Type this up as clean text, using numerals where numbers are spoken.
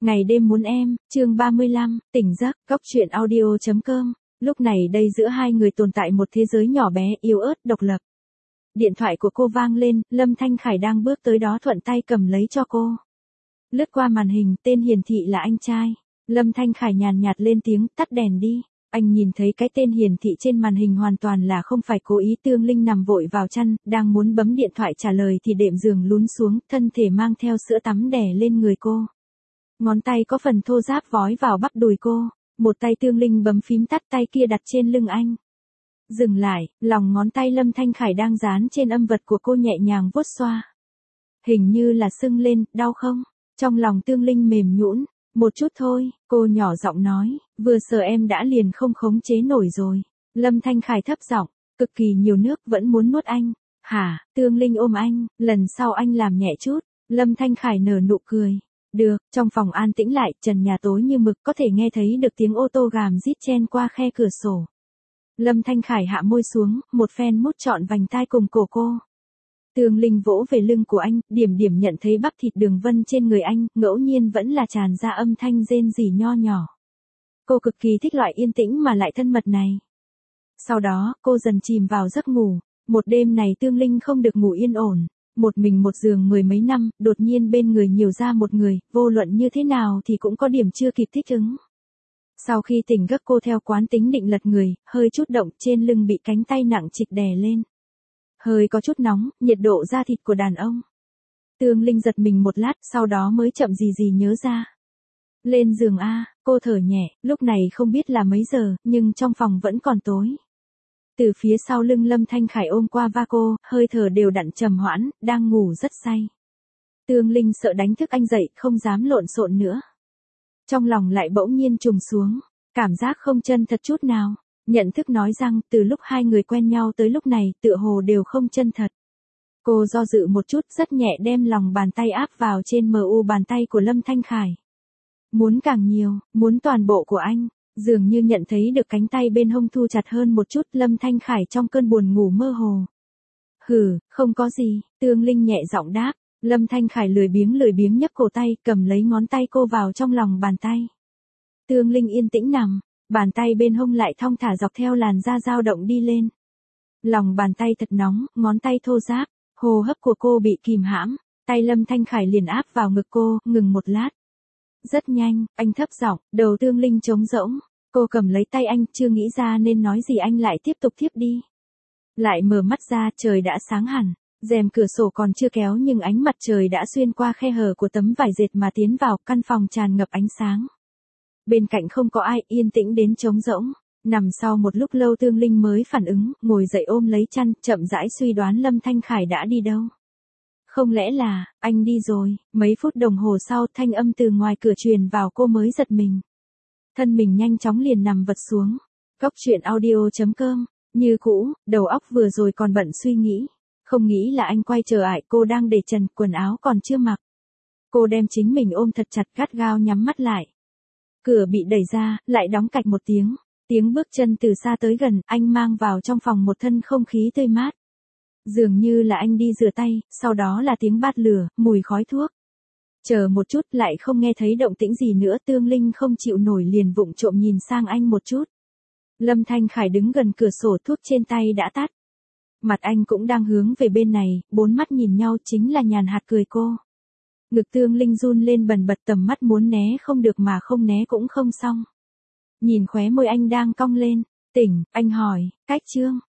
Ngày đêm muốn em, chương 35, tỉnh giấc, góc truyện audio.com. Lúc này đây giữa hai người tồn tại một thế giới nhỏ bé, yếu ớt, độc lập. Điện thoại của cô vang lên, Lâm Thanh Khải đang bước tới đó thuận tay cầm lấy cho cô. Lướt qua màn hình, tên hiển thị là anh trai. Lâm Thanh Khải nhàn nhạt lên tiếng, tắt đèn đi. Anh nhìn thấy cái tên hiển thị trên màn hình hoàn toàn là không phải cố ý. Tương Linh nằm vội vào chăn, đang muốn bấm điện thoại trả lời thì đệm giường lún xuống, thân thể mang theo sữa tắm đè lên người cô. Ngón tay có phần thô ráp vói vào bắp đùi cô, một tay Tương Linh bấm phím tắt, tay kia đặt trên lưng anh. Dừng lại, lòng ngón tay Lâm Thanh Khải đang dán trên âm vật của cô nhẹ nhàng vuốt xoa. Hình như là sưng lên, đau không? Trong lòng Tương Linh mềm nhũn, một chút thôi, cô nhỏ giọng nói, vừa sờ em đã liền không khống chế nổi rồi. Lâm Thanh Khải thấp giọng, cực kỳ nhiều nước vẫn muốn nuốt anh. Hả? Tương Linh ôm anh, lần sau anh làm nhẹ chút. Lâm Thanh Khải nở nụ cười. Được, trong phòng an tĩnh lại, trần nhà tối như mực, có thể nghe thấy được tiếng ô tô gàm rít chen qua khe cửa sổ. Lâm Thanh Khải hạ môi xuống, một phen mút trọn vành tai cùng cổ cô. Tương Linh vỗ về lưng của anh, điểm điểm nhận thấy bắp thịt đường vân trên người anh, ngẫu nhiên vẫn là tràn ra âm thanh rên rỉ nho nhỏ. Cô cực kỳ thích loại yên tĩnh mà lại thân mật này. Sau đó, cô dần chìm vào giấc ngủ. Một đêm này Tương Linh không được ngủ yên ổn. Một mình một giường mười mấy năm, đột nhiên bên người nhiều ra một người, vô luận như thế nào thì cũng có điểm chưa kịp thích ứng. Sau khi tỉnh giấc cô theo quán tính định lật người, hơi chút động, trên lưng bị cánh tay nặng trịch đè lên. Hơi có chút nóng, nhiệt độ da thịt của đàn ông. Tương Linh giật mình một lát, sau đó mới chậm gì nhớ ra. Lên giường a, cô thở nhẹ, lúc này không biết là mấy giờ, nhưng trong phòng vẫn còn tối. Từ phía sau lưng Lâm Thanh Khải ôm qua va cô, hơi thở đều đặn trầm hoãn, đang ngủ rất say. Tương Linh sợ đánh thức anh dậy, không dám lộn xộn nữa. Trong lòng lại bỗng nhiên trùng xuống, cảm giác không chân thật chút nào. Nhận thức nói rằng, từ lúc hai người quen nhau tới lúc này, tựa hồ đều không chân thật. Cô do dự một chút, rất nhẹ đem lòng bàn tay áp vào trên mu bàn tay của Lâm Thanh Khải. Muốn càng nhiều, muốn toàn bộ của anh. Dường như nhận thấy được cánh tay bên hông thu chặt hơn một chút, Lâm Thanh Khải trong cơn buồn ngủ mơ hồ. Hừ, không có gì, Tương Linh nhẹ giọng đáp. Lâm Thanh Khải lười biếng nhấc cổ tay, cầm lấy ngón tay cô vào trong lòng bàn tay. Tương Linh yên tĩnh nằm, bàn tay bên hông lại thong thả dọc theo làn da dao động đi lên. Lòng bàn tay thật nóng, ngón tay thô ráp, hô hấp của cô bị kìm hãm, tay Lâm Thanh Khải liền áp vào ngực cô, ngừng một lát. Rất nhanh, anh thấp giọng, đầu Tương Linh trống rỗng, cô cầm lấy tay anh, chưa nghĩ ra nên nói gì anh lại tiếp tục thiếp đi. Lại mở mắt ra, trời đã sáng hẳn, rèm cửa sổ còn chưa kéo nhưng ánh mặt trời đã xuyên qua khe hở của tấm vải dệt mà tiến vào, căn phòng tràn ngập ánh sáng. Bên cạnh không có ai, yên tĩnh đến trống rỗng. Nằm sau một lúc lâu Tương Linh mới phản ứng, ngồi dậy ôm lấy chăn, chậm rãi suy đoán Lâm Thanh Khải đã đi đâu. Không lẽ là, anh đi rồi? Mấy phút đồng hồ sau, thanh âm từ ngoài cửa truyền vào, cô mới giật mình. Thân mình nhanh chóng liền nằm vật xuống. Góc truyện audio.com. Như cũ, đầu óc vừa rồi còn bận suy nghĩ. Không nghĩ là anh quay trở lại, cô đang để trần, quần áo còn chưa mặc. Cô đem chính mình ôm thật chặt, gắt gao nhắm mắt lại. Cửa bị đẩy ra, lại đóng cạch một tiếng. Tiếng bước chân từ xa tới gần, anh mang vào trong phòng một thân không khí tươi mát. Dường như là anh đi rửa tay, sau đó là tiếng bát lửa, mùi khói thuốc. Chờ một chút lại không nghe thấy động tĩnh gì nữa, Tương Linh không chịu nổi liền vụng trộm nhìn sang anh một chút. Lâm Thanh Khải đứng gần cửa sổ, thuốc trên tay đã tắt. Mặt anh cũng đang hướng về bên này, bốn mắt nhìn nhau, chính là nhàn hạt cười cô. Ngực Tương Linh run lên bần bật, tầm mắt muốn né không được mà không né cũng không xong. Nhìn khóe môi anh đang cong lên, tỉnh, anh hỏi, cách chương.